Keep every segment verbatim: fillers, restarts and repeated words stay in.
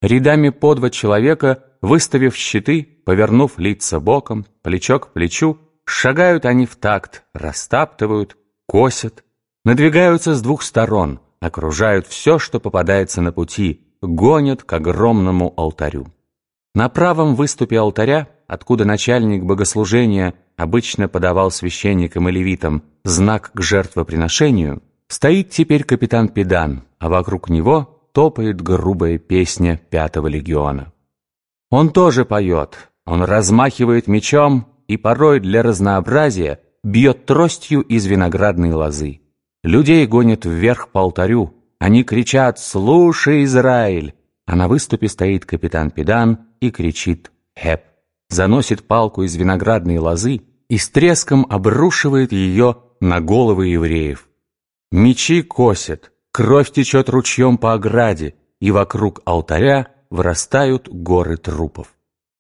Рядами по два человека, выставив щиты, повернув лица боком, плечо к плечу, шагают они в такт, растаптывают, косят, надвигаются с двух сторон, окружают все, что попадается на пути, гонят к огромному алтарю. На правом выступе алтаря, откуда начальник богослужения обычно подавал священникам и левитам знак к жертвоприношению, стоит теперь капитан Педан, а вокруг него топает грубая песня пятого легиона. Он тоже поет, он размахивает мечом и порой для разнообразия бьет тростью из виноградной лозы. Людей гонят вверх по алтарю, они кричат «Слушай, Израиль!», а на выступе стоит капитан Педан и кричит «Хеп!», заносит палку из виноградной лозы и с треском обрушивает ее на головы евреев. Мечи косят, кровь течет ручьем по ограде, и вокруг алтаря вырастают горы трупов.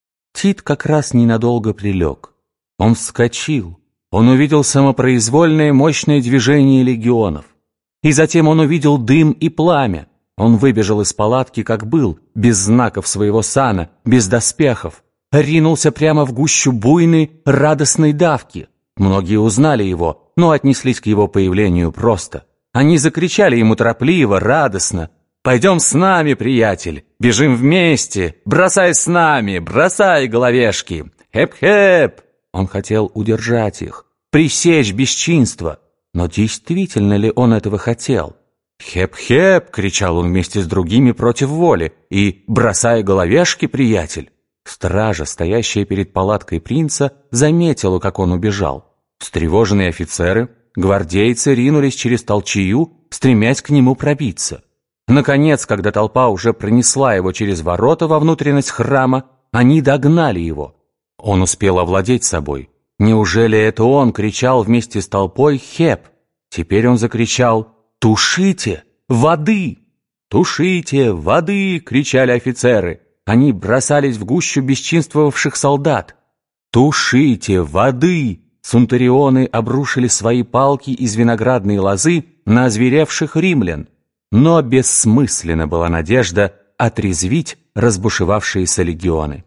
Тит как раз ненадолго прилег. Он вскочил, он увидел самопроизвольное мощное движение легионов. И затем он увидел дым и пламя. Он выбежал из палатки, как был, без знаков своего сана, без доспехов. Ринулся прямо в гущу буйной, радостной давки. Многие узнали его, но отнеслись к его появлению просто. Они закричали ему торопливо, радостно: «Пойдем с нами, приятель! Бежим вместе! Бросай с нами! Бросай головешки! Хеп-хеп!» Он хотел удержать их, пресечь бесчинство. Но действительно ли он этого хотел? «Хеп-хеп!» — кричал он вместе с другими против воли. И «бросай головешки, приятель!» Стража, стоящая перед палаткой принца, заметила, как он убежал. Встревоженные офицеры, гвардейцы ринулись через толчею, стремясь к нему пробиться. Наконец, когда толпа уже пронесла его через ворота во внутренность храма, они догнали его. Он успел овладеть собой. Неужели это он кричал вместе с толпой «Хеп»? Теперь он закричал «Тушите! Воды! Тушите! Воды!» — кричали офицеры. Они бросались в гущу бесчинствовавших солдат. «Тушите! Воды!» Центурионы обрушили свои палки из виноградной лозы на озверевших римлян. Но бессмысленна была надежда отрезвить разбушевавшиеся легионы.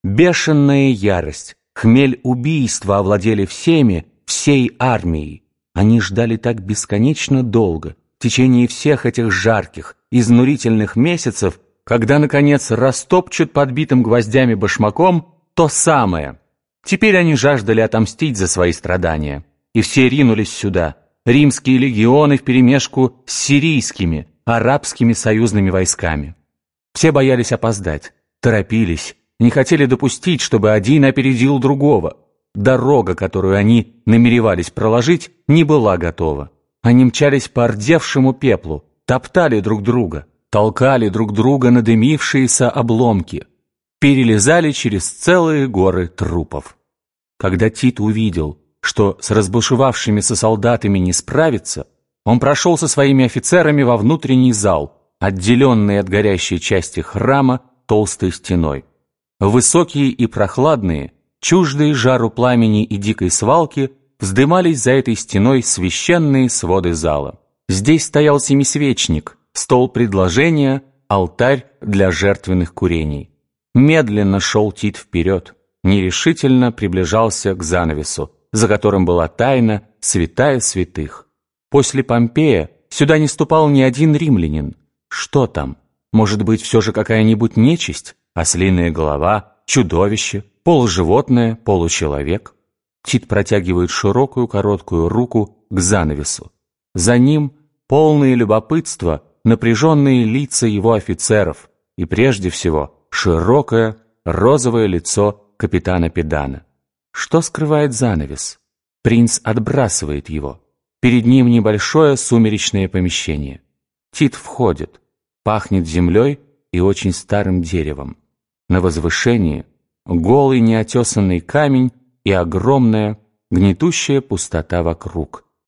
Бешеная ярость, хмель убийства овладели всеми, всей армией. Они ждали так бесконечно долго, в течение всех этих жарких, изнурительных месяцев, когда, наконец, растопчут подбитым гвоздями башмаком то самое. Теперь они жаждали отомстить за свои страдания. И все ринулись сюда. Римские легионы вперемешку с сирийскими, арабскими союзными войсками. Все боялись опоздать, торопились, не хотели допустить, чтобы один опередил другого. Дорога, которую они намеревались проложить, не была готова. Они мчались по ордевшему пеплу, топтали друг друга, толкали друг друга на дымившиеся обломки, перелезали через целые горы трупов. Когда Тит увидел, что с разбушевавшимися солдатами не справится, он прошел со своими офицерами во внутренний зал, отделенный от горящей части храма толстой стеной. Высокие и прохладные, чуждые жару пламени и дикой свалки, вздымались за этой стеной священные своды зала. Здесь стоял семисвечник, стол предложения, алтарь для жертвенных курений. Медленно шел Тит вперед, нерешительно приближался к занавесу, за которым была тайна, святая святых. После Помпея сюда не ступал ни один римлянин. Что там? Может быть, все же какая-нибудь нечисть? Ослиная голова, чудовище, полуживотное, получеловек? Тит протягивает широкую короткую руку к занавесу. За ним полные любопытства, напряженные лица его офицеров и, прежде всего, широкое розовое лицо капитана Педана. Что скрывает занавес? Принц отбрасывает его. Перед ним небольшое сумеречное помещение. Тит входит. Пахнет землей и очень старым деревом. На возвышении голый неотесанный камень и огромная гнетущая пустота вокруг.